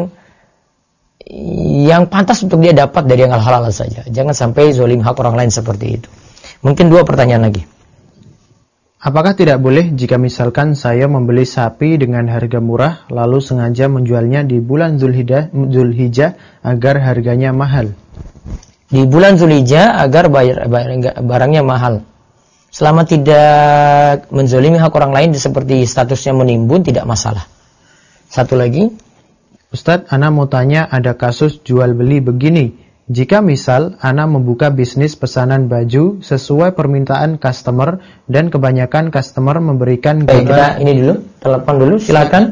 yang pantas untuk dia dapat dari yang halal saja. Jangan sampai zolim hak orang lain seperti itu. Mungkin 2 pertanyaan lagi. Apakah tidak boleh jika misalkan saya membeli sapi dengan harga murah lalu sengaja menjualnya di bulan Zulhijjah agar harganya mahal? Di bulan Zulhijjah agar barangnya mahal. Selama tidak menzolimi hak orang lain seperti statusnya menimbun, tidak masalah. Satu lagi. Ustadz, Ana mau tanya, ada kasus jual beli begini. Jika misal Ana membuka bisnis pesanan baju sesuai permintaan customer dan kebanyakan customer memberikan gambar. Kita ini dulu, telepon dulu, silakan.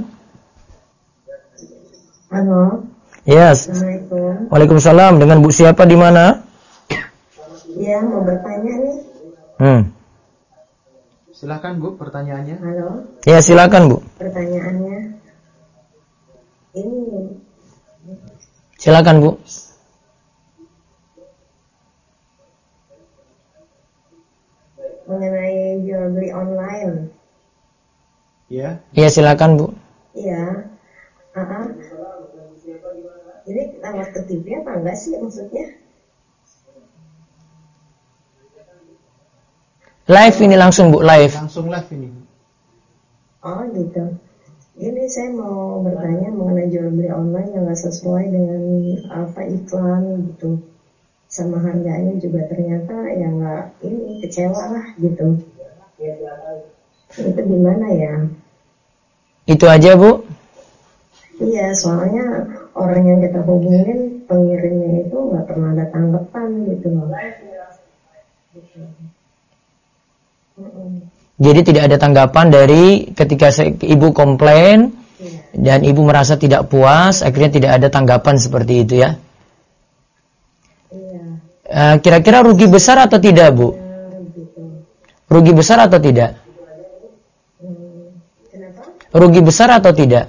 Halo. Yes. Assalamualaikum. Waalaikumsalam. Dengan Bu siapa di mana? Ya, mau bertanya nih. Silakan Bu, pertanyaannya. Halo. Ya, silakan Bu. Pertanyaannya ini. Silakan Bu. Mengenai jual beli online. Ya. Ya, silakan Bu. Iya. Ini lewat ke TV apa enggak sih maksudnya? Live ini langsung Bu, live. Langsung live ini. Oh gitu. Ini saya mau bertanya mengenai jual beli online yang nggak sesuai dengan apa iklan gitu, sama harganya juga ternyata ya nggak, ini kecewa lah gitu. Itu gimana ya? Itu aja Bu. Iya, soalnya orang yang kita hubungin pengirimnya itu nggak pernah ada tanggapan gitu loh. Jadi tidak ada tanggapan dari ketika ibu komplain dan ibu merasa tidak puas, akhirnya tidak ada tanggapan seperti itu ya. Iya. Kira-kira rugi besar atau tidak Bu? Gitu. Rugi besar atau tidak? Kenapa? Rugi besar atau tidak?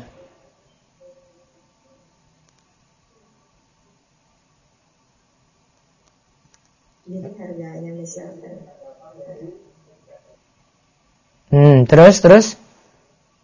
Jadi harganya misalkan. Terus?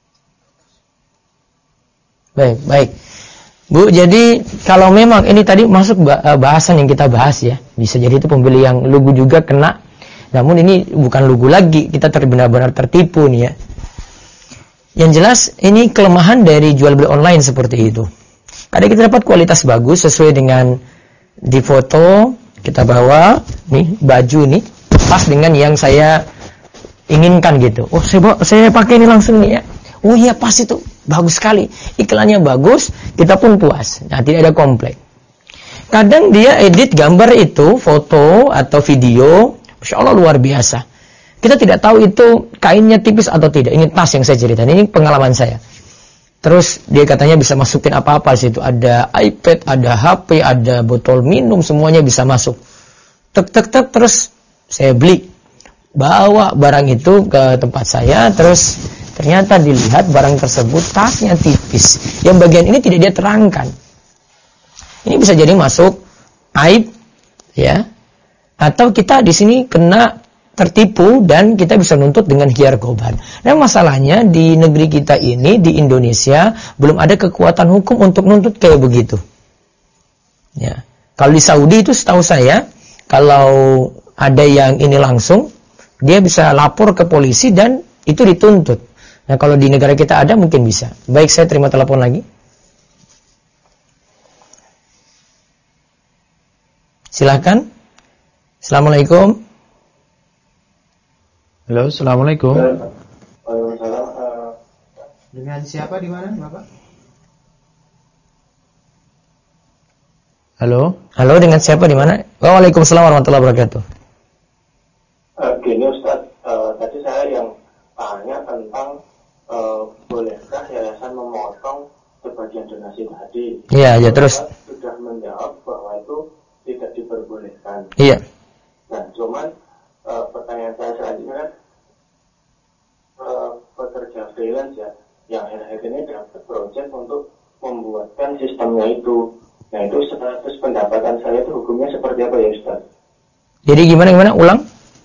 Baik. Bu, jadi kalau memang ini tadi masuk bahasan yang kita bahas ya, bisa jadi itu pembeli yang lugu juga kena. Namun ini bukan lugu lagi, kita benar-benar tertipu nih ya. Yang jelas ini kelemahan dari jual beli online seperti itu. Kadang kita dapat kualitas bagus sesuai dengan di foto kita bawa nih baju nih pas dengan yang saya inginkan gitu. Oh, saya pakai ini langsung nih ya. Oh iya pas itu. Bagus sekali, iklannya bagus, kita pun puas. Nah, tidak ada komplain. Kadang dia edit gambar itu, foto atau video, Masya Allah luar biasa. Kita tidak tahu itu kainnya tipis atau tidak. Ini tas yang saya ceritakan, ini pengalaman saya. Terus dia katanya bisa masukin apa-apa di situ. Ada iPad, ada HP, ada botol minum, semuanya bisa masuk. Tek, terus saya beli. Bawa barang itu ke tempat saya, terus ternyata dilihat barang tersebut tasnya tipis. Yang bagian ini tidak dia terangkan. Ini bisa jadi masuk aib, ya. Atau kita di sini kena tertipu dan kita bisa nuntut dengan khiyar goban. Nah, masalahnya di negeri kita ini di Indonesia belum ada kekuatan hukum untuk nuntut kayak begitu. Ya. Kalau di Saudi itu setahu saya kalau ada yang ini langsung dia bisa lapor ke polisi dan itu dituntut. Nah, kalau di negara kita ada mungkin bisa. Baik, saya terima telepon lagi. Silakan. Assalamualaikum. Halo, assalamualaikum. Waalaikumsalam. Dengan siapa di mana, Bapak? Halo. Halo, dengan siapa di mana? Waalaikumsalam warahmatullahi wabarakatuh. Gini Ustaz, tadi saya yang tanya tentang bolehkah yayasan memotong sebagian donasi tadi? Iya, terus. Sudah menjawab bahwa itu tidak diperbolehkan. Iya. Nah, cuman pertanyaan saya selanjutnya kan pekerja freelance ya, yang akhir-akhir ini dapat proyek untuk membuatkan sistemnya itu. Nah, itu status pendapatan saya itu hukumnya seperti apa ya Ustaz? Jadi gimana? Ulang?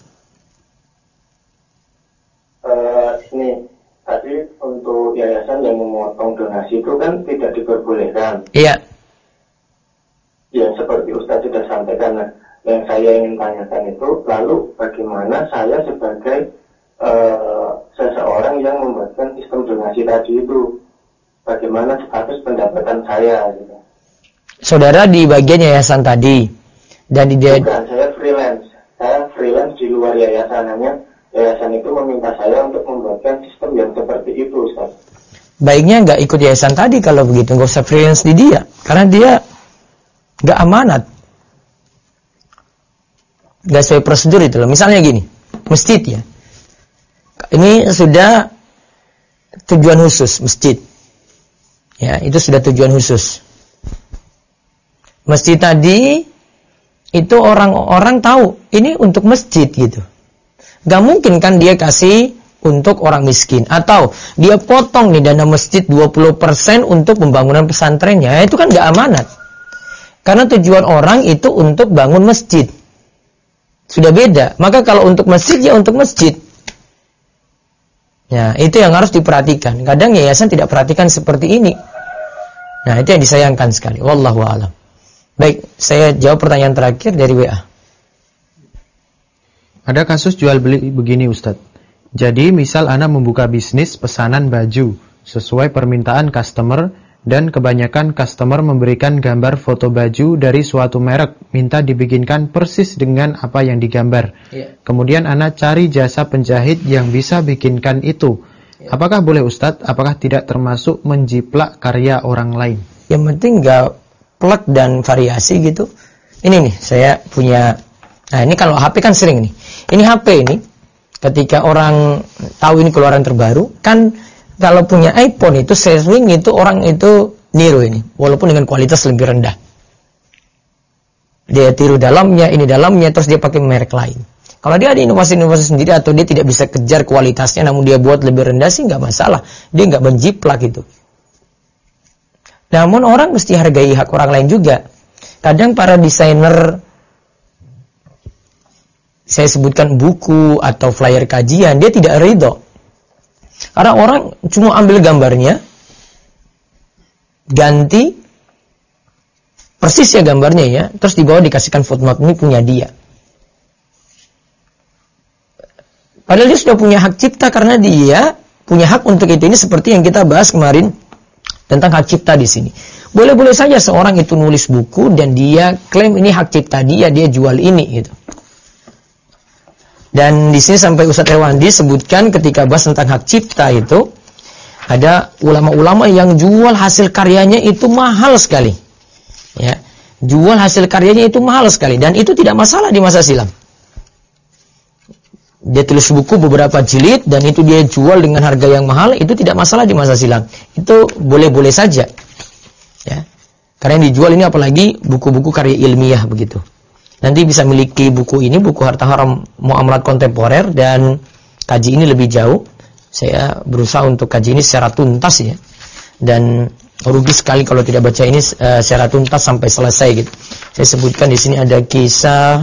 Ini tadi untuk yayasan yang memotong donasi itu kan tidak diperbolehkan. Iya. Ya, seperti Ustaz sudah sampaikan. Nah, yang saya ingin tanyakan itu, lalu bagaimana saya sebagai seseorang yang membuatkan sistem donasi tadi itu, bagaimana status pendapatan saya gitu. Saudara di bagian yayasan tadi dan di Bukan, saya freelance di luar yayasannya. Yayasan itu meminta saya untuk membuatkan sistem yang seperti itu, Ustaz. Baiknya nggak ikut yayasan tadi kalau begitu, nggak usah freelance di dia, karena dia nggak amanat, nggak sesuai prosedur itu loh. Misalnya gini, masjid ya, ini sudah tujuan khusus masjid, ya itu sudah tujuan khusus. Masjid tadi itu orang-orang tahu ini untuk masjid gitu. Gak mungkin kan dia kasih untuk orang miskin. Atau dia potong nih dana masjid 20% untuk pembangunan pesantrennya. Itu kan gak amanat. Karena tujuan orang itu untuk bangun masjid. Sudah beda. Maka kalau untuk masjid ya untuk masjid. Ya, itu yang harus diperhatikan. Kadang yayasan tidak perhatikan seperti ini. Nah, itu yang disayangkan sekali. Wallahu a'lam. Baik, saya jawab pertanyaan terakhir dari WA. Ada kasus jual beli begini Ustadz. Jadi misal Ana membuka bisnis pesanan baju sesuai permintaan customer dan kebanyakan customer memberikan gambar foto baju dari suatu merek, minta dibikinkan persis dengan apa yang digambar. Kemudian Ana cari jasa penjahit yang bisa bikinkan itu. Apakah boleh Ustadz? Apakah tidak termasuk menjiplak karya orang lain? Yang penting nggak plek dan variasi gitu. Ini nih saya punya. Nah ini kalau HP kan sering nih. Ini HP ini, ketika orang tahu ini keluaran terbaru, kan kalau punya iPhone itu sharing itu orang itu niru ini, walaupun dengan kualitas lebih rendah. Dia tiru dalamnya, ini dalamnya, terus dia pakai merek lain. Kalau dia ada inovasi-inovasi sendiri atau dia tidak bisa kejar kualitasnya, namun dia buat lebih rendah sih nggak masalah. Dia nggak menjiplak itu. Namun orang mesti hargai hak orang lain juga. Kadang para desainer, saya sebutkan buku atau flyer kajian, dia tidak ridho. Karena orang cuma ambil gambarnya, ganti persis ya gambarnya ya, terus di bawah dikasihkan footnote, ini punya dia. Padahal dia sudah punya hak cipta karena dia punya hak untuk itu. Ini seperti yang kita bahas kemarin tentang hak cipta di sini. Boleh-boleh saja seorang itu nulis buku dan dia klaim ini hak cipta dia jual ini gitu. Dan di sini sampai Ustaz Rewandi sebutkan ketika bahas tentang hak cipta itu, ada ulama-ulama yang jual hasil karyanya itu mahal sekali. Ya, jual hasil karyanya itu mahal sekali dan itu tidak masalah di masa silam. Dia tulis buku beberapa jilid dan itu dia jual dengan harga yang mahal, itu tidak masalah di masa silam. Itu boleh-boleh saja. Ya. Karena yang dijual ini apalagi buku-buku karya ilmiah begitu. Nanti bisa miliki buku ini, buku Harta Haram Muamalat Kontemporer, dan kaji ini lebih jauh. Saya berusaha untuk kaji ini secara tuntas ya. Dan rugi sekali kalau tidak baca ini secara tuntas sampai selesai gitu. Saya sebutkan di sini ada kisah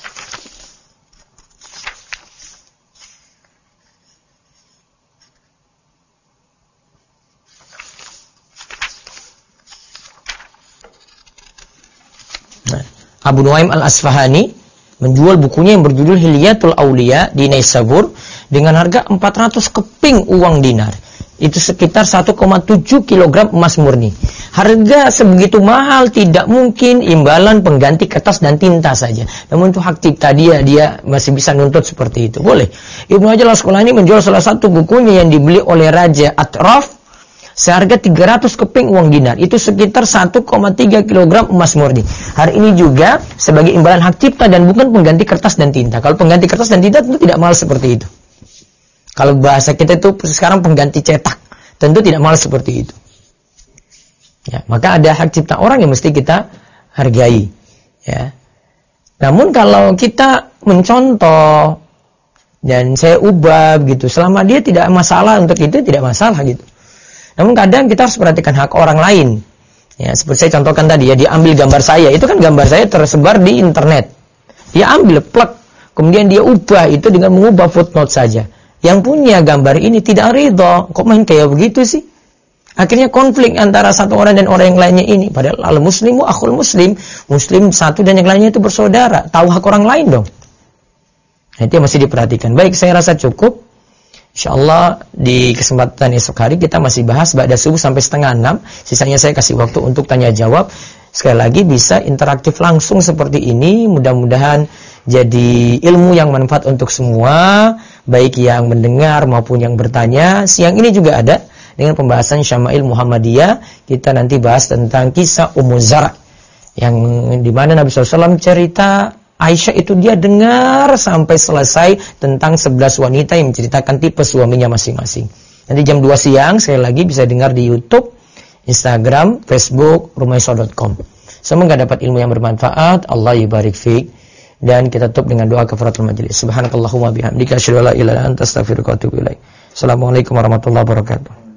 Abu Nuaim Al-Asfahani menjual bukunya yang berjudul Hilyatul Auliya di Naisabur dengan harga 400 keping uang dinar. Itu sekitar 1,7 kg emas murni. Harga sebegitu mahal tidak mungkin imbalan pengganti kertas dan tinta saja. Namun itu hak cipta dia masih bisa nuntut seperti itu. Boleh. Ibnu Hajar Al-Asqalani menjual salah satu bukunya yang dibeli oleh Raja Atraf seharga 300 keping uang dinar. Itu sekitar 1,3 kg emas murni. Hari ini juga sebagai imbalan hak cipta dan bukan pengganti kertas dan tinta. Kalau pengganti kertas dan tinta tentu tidak mahal seperti itu. Kalau bahasa kita itu sekarang pengganti cetak, tentu tidak mahal seperti itu. Ya, maka ada hak cipta orang yang mesti kita hargai. Ya. Namun kalau kita mencontoh dan saya ubah gitu, selama dia tidak masalah untuk itu, tidak masalah gitu. Namun kadang kita harus perhatikan hak orang lain. Ya, seperti saya contohkan tadi ya, dia ambil gambar saya, itu kan gambar saya tersebar di internet. Dia ambil plug, kemudian dia ubah itu dengan mengubah footnote saja. Yang punya gambar ini tidak ridho, kok main kayak begitu sih? Akhirnya konflik antara satu orang dan orang yang lainnya ini. Padahal al-muslimu akhul muslim, muslim satu dan yang lainnya itu bersaudara. Tahu hak orang lain dong. Nah, itu yang mesti diperhatikan. Baik, saya rasa cukup. InsyaAllah di kesempatan esok hari kita masih bahas ba'da subuh sampai 5:30. Sisanya saya kasih waktu untuk tanya jawab. Sekali lagi bisa interaktif langsung seperti ini. Mudah-mudahan jadi ilmu yang manfaat untuk semua, baik yang mendengar maupun yang bertanya. Siang ini juga ada dengan pembahasan Syama'il Muhammadiyah. Kita nanti bahas tentang kisah Ummu Zara, yang dimana Nabi SAW cerita Aisyah itu dia dengar sampai selesai tentang 11 wanita yang menceritakan tipe suaminya masing-masing. Nanti jam 2 siang sekali lagi bisa dengar di YouTube, Instagram, Facebook, rumayso.com. Semoga dapat ilmu yang bermanfaat. Allah yubarik fiik. Dan kita tutup dengan doa kafaratul majelis. Subhanakallahumma bihamdika asyhadu an la ilaha illa anta astaghfiruka wa atubu ilaik. Assalamualaikum warahmatullahi wabarakatuh.